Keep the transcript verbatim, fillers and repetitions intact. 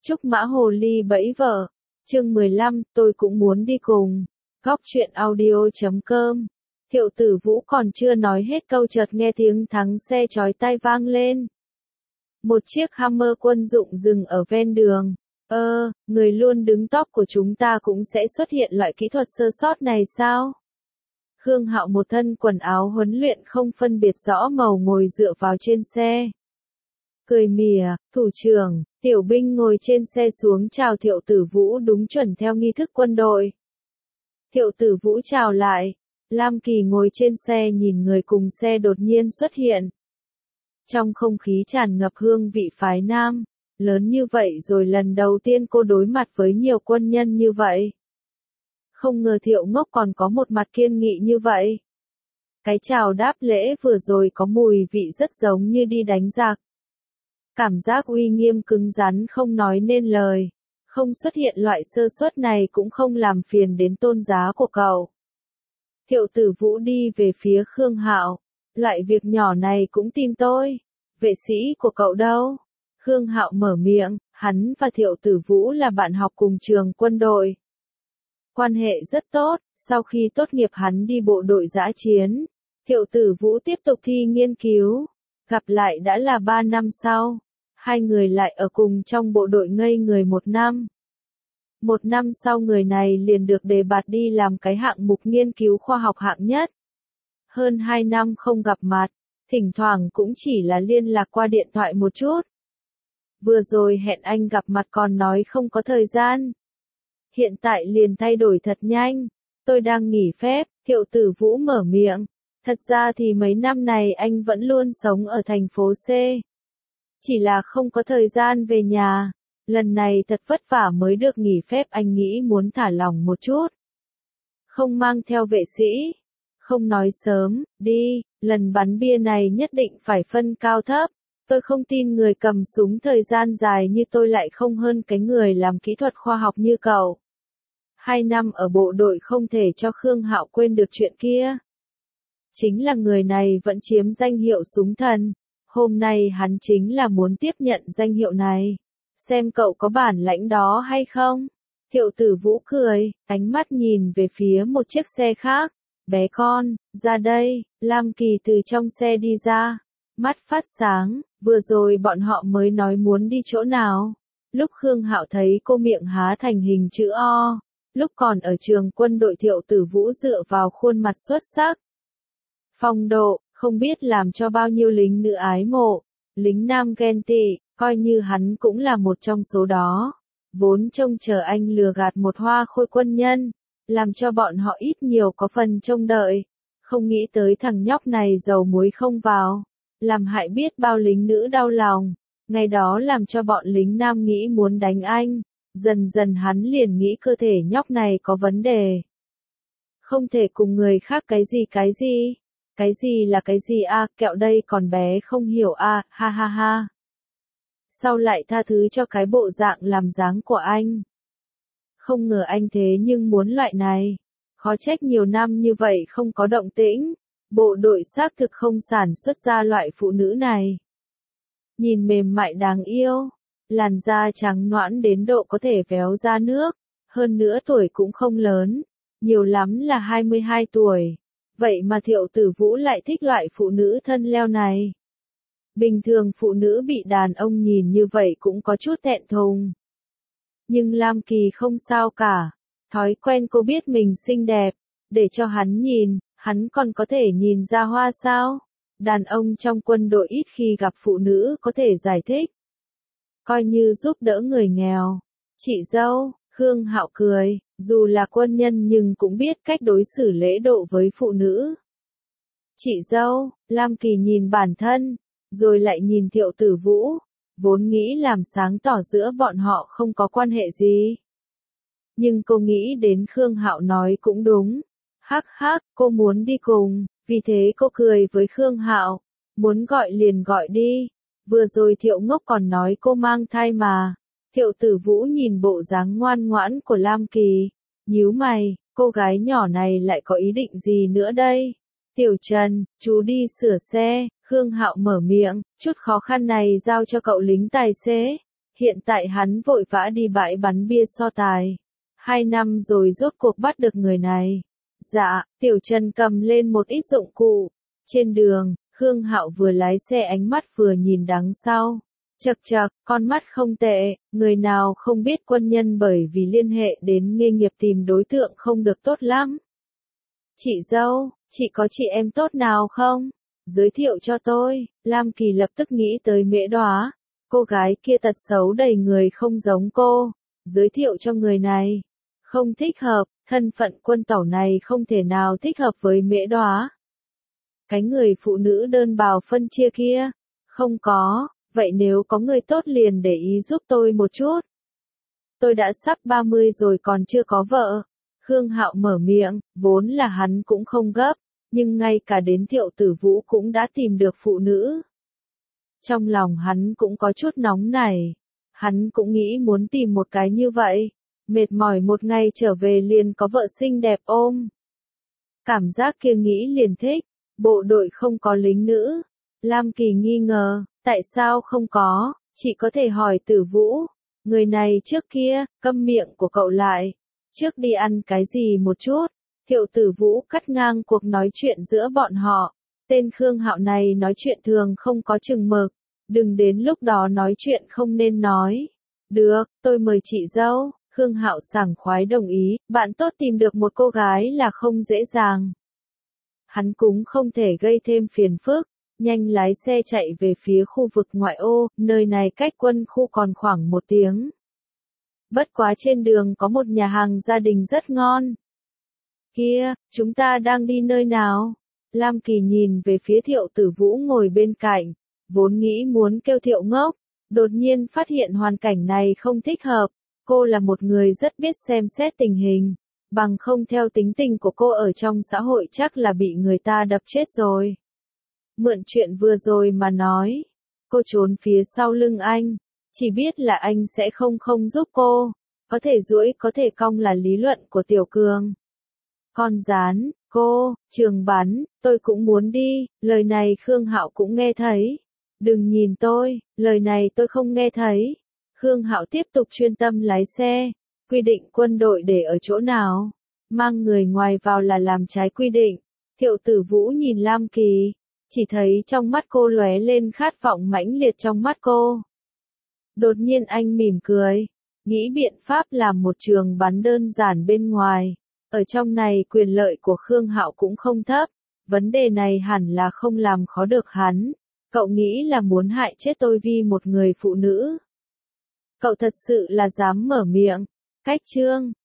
Trúc Mã Hồ Ly bẫy vợ. Chương mười lăm, tôi cũng muốn đi cùng. Góc truyện audio chấm com. Thiệu Tử Vũ còn chưa nói hết câu chợt nghe tiếng thắng xe chói tai vang lên. Một chiếc Hammer quân dụng dừng ở ven đường. Ơ, người luôn đứng top của chúng ta cũng sẽ xuất hiện loại kỹ thuật sơ sót này sao? Khương Hạo một thân quần áo huấn luyện không phân biệt rõ màu ngồi dựa vào trên xe. Cười mỉa, thủ trưởng, tiểu binh ngồi trên xe xuống chào Thiệu Tử Vũ đúng chuẩn theo nghi thức quân đội. Thiệu Tử Vũ chào lại, Lam Kỳ ngồi trên xe nhìn người cùng xe đột nhiên xuất hiện. Trong không khí tràn ngập hương vị phái nam, lớn như vậy rồi lần đầu tiên cô đối mặt với nhiều quân nhân như vậy. Không ngờ Thiệu Ngốc còn có một mặt kiên nghị như vậy. Cái chào đáp lễ vừa rồi có mùi vị rất giống như đi đánh giặc. Cảm giác uy nghiêm cứng rắn không nói nên lời. Không xuất hiện loại sơ suất này cũng không làm phiền đến tôn giá của cậu. Thiệu Tử Vũ đi về phía Khương Hạo. Loại việc nhỏ này cũng tìm tôi. Vệ sĩ của cậu đâu? Khương Hạo mở miệng, hắn và Thiệu Tử Vũ là bạn học cùng trường quân đội. Quan hệ rất tốt, sau khi tốt nghiệp hắn đi bộ đội dã chiến. Thiệu Tử Vũ tiếp tục thi nghiên cứu. Gặp lại đã là ba năm sau. Hai người lại ở cùng trong bộ đội ngây người một năm. Một năm sau người này liền được đề bạt đi làm cái hạng mục nghiên cứu khoa học hạng nhất. Hơn hai năm không gặp mặt, thỉnh thoảng cũng chỉ là liên lạc qua điện thoại một chút. Vừa rồi hẹn anh gặp mặt còn nói không có thời gian. Hiện tại liền thay đổi thật nhanh. Tôi đang nghỉ phép, Thiệu Tử Vũ mở miệng. Thật ra thì mấy năm này anh vẫn luôn sống ở thành phố C. Chỉ là không có thời gian về nhà. Lần này thật vất vả mới được nghỉ phép, anh nghĩ muốn thả lỏng một chút. Không mang theo vệ sĩ. Không nói sớm, đi, lần bắn bia này nhất định phải phân cao thấp. Tôi không tin người cầm súng thời gian dài như tôi lại không hơn cái người làm kỹ thuật khoa học như cậu. Hai năm ở bộ đội không thể cho Khương Hạo quên được chuyện kia. Chính là người này vẫn chiếm danh hiệu súng thần. Hôm nay hắn chính là muốn tiếp nhận danh hiệu này. Xem cậu có bản lãnh đó hay không? Thiệu Tử Vũ cười, ánh mắt nhìn về phía một chiếc xe khác. Bé con, ra đây, Lam Kỳ từ trong xe đi ra. Mắt phát sáng, vừa rồi bọn họ mới nói muốn đi chỗ nào. Lúc Khương Hạo thấy cô miệng há thành hình chữ O. Lúc còn ở trường quân đội Thiệu Tử Vũ dựa vào khuôn mặt xuất sắc. Phong độ, không biết làm cho bao nhiêu lính nữ ái mộ. Lính nam ghen tị, coi như hắn cũng là một trong số đó. Vốn trông chờ anh lừa gạt một hoa khôi quân nhân. Làm cho bọn họ ít nhiều có phần trông đợi. Không nghĩ tới thằng nhóc này dầu muối không vào. Làm hại biết bao lính nữ đau lòng. Ngày đó làm cho bọn lính nam nghĩ muốn đánh anh. Dần dần hắn liền nghĩ cơ thể nhóc này có vấn đề. Không thể cùng người khác cái gì cái gì. Cái gì là cái gì a, à, kẹo đây còn bé không hiểu a, à, ha ha ha. Sao lại tha thứ cho cái bộ dạng làm dáng của anh? Không ngờ anh thế nhưng muốn loại này. Khó trách nhiều năm như vậy không có động tĩnh. Bộ đội xác thực không sản xuất ra loại phụ nữ này. Nhìn mềm mại đáng yêu. Làn da trắng nõn đến độ có thể véo ra nước. Hơn nữa tuổi cũng không lớn. Nhiều lắm là hai mươi hai tuổi. Vậy mà Thiệu Tử Vũ lại thích loại phụ nữ thân leo này. Bình thường phụ nữ bị đàn ông nhìn như vậy cũng có chút thẹn thùng. Nhưng Lam Kỳ không sao cả. Thói quen cô biết mình xinh đẹp. Để cho hắn nhìn, hắn còn có thể nhìn ra hoa sao? Đàn ông trong quân đội ít khi gặp phụ nữ có thể giải thích. Coi như giúp đỡ người nghèo. Chị dâu, Khương Hạo cười, dù là quân nhân nhưng cũng biết cách đối xử lễ độ với phụ nữ. Chị dâu, Lam Kỳ nhìn bản thân, rồi lại nhìn Thiệu Tử Vũ, vốn nghĩ làm sáng tỏ giữa bọn họ không có quan hệ gì. Nhưng cô nghĩ đến Khương Hạo nói cũng đúng. Hắc hắc, cô muốn đi cùng, vì thế cô cười với Khương Hạo, muốn gọi liền gọi đi. Vừa rồi Thiệu Ngốc còn nói cô mang thai mà. Thiệu Tử Vũ nhìn bộ dáng ngoan ngoãn của Lam Kỳ, nhíu mày, cô gái nhỏ này lại có ý định gì nữa đây? Tiểu Trần, chú đi sửa xe. Khương Hạo mở miệng, chút khó khăn này giao cho cậu lính tài xế. Hiện tại hắn vội vã đi bãi bắn bia so tài. Hai năm rồi rốt cuộc bắt được người này. Dạ, Tiểu Trần cầm lên một ít dụng cụ. Trên đường, Khương Hạo vừa lái xe ánh mắt vừa nhìn đằng sau. Chậc chậc, con mắt không tệ, người nào không biết quân nhân bởi vì liên hệ đến nghề nghiệp tìm đối tượng không được tốt lắm. Chị dâu, chị có chị em tốt nào không? Giới thiệu cho tôi. Lam Kỳ lập tức nghĩ tới Mễ Đóa. Cô gái kia tật xấu đầy người không giống cô. Giới thiệu cho người này. Không thích hợp, thân phận quân tẩu này không thể nào thích hợp với Mễ Đóa. Cái người phụ nữ đơn bào phân chia kia. Không có, vậy nếu có người tốt liền để ý giúp tôi một chút. Tôi đã sắp ba mươi rồi còn chưa có vợ. Khương Hạo mở miệng, vốn là hắn cũng không gấp, nhưng ngay cả đến Thiệu Tử Vũ cũng đã tìm được phụ nữ. Trong lòng hắn cũng có chút nóng nảy. Hắn cũng nghĩ muốn tìm một cái như vậy. Mệt mỏi một ngày trở về liền có vợ xinh đẹp ôm. Cảm giác kia nghĩ liền thích. Bộ đội không có lính nữ. Lam Kỳ nghi ngờ, tại sao không có, chỉ có thể hỏi Tử Vũ. Người này trước kia, câm miệng của cậu lại. Trước đi ăn cái gì một chút. Thiệu Tử Vũ cắt ngang cuộc nói chuyện giữa bọn họ. Tên Khương Hạo này nói chuyện thường không có chừng mực. Đừng đến lúc đó nói chuyện không nên nói. Được, tôi mời chị dâu. Khương Hạo sảng khoái đồng ý. Bạn tốt tìm được một cô gái là không dễ dàng. Hắn cũng không thể gây thêm phiền phức. Nhanh lái xe chạy về phía khu vực ngoại ô. Nơi này cách quân khu còn khoảng một tiếng. Bất quá trên đường có một nhà hàng gia đình rất ngon. Kia, chúng ta đang đi nơi nào? Lam Kỳ nhìn về phía Thiệu Tử Vũ ngồi bên cạnh. Vốn nghĩ muốn kêu Thiệu ngốc. Đột nhiên phát hiện hoàn cảnh này không thích hợp. Cô là một người rất biết xem xét tình hình. Bằng không theo tính tình của cô ở trong xã hội chắc là bị người ta đập chết rồi. Mượn chuyện vừa rồi mà nói. Cô trốn phía sau lưng anh. Chỉ biết là anh sẽ không không giúp cô. Có thể duỗi có thể cong là lý luận của Tiểu Cường. Con rán, cô, trường bắn, tôi cũng muốn đi. Lời này Khương Hạo cũng nghe thấy. Đừng nhìn tôi, lời này tôi không nghe thấy. Khương Hạo tiếp tục chuyên tâm lái xe. Quy định quân đội để ở chỗ nào? Mang người ngoài vào là làm trái quy định. Thiệu Tử Vũ nhìn Lam Kỳ. Chỉ thấy trong mắt cô lóe lên khát vọng mãnh liệt trong mắt cô. Đột nhiên anh mỉm cười. Nghĩ biện pháp làm một trường bắn đơn giản bên ngoài. Ở trong này quyền lợi của Khương Hạo cũng không thấp. Vấn đề này hẳn là không làm khó được hắn. Cậu nghĩ là muốn hại chết tôi vì một người phụ nữ. Cậu thật sự là dám mở miệng. Cách chương.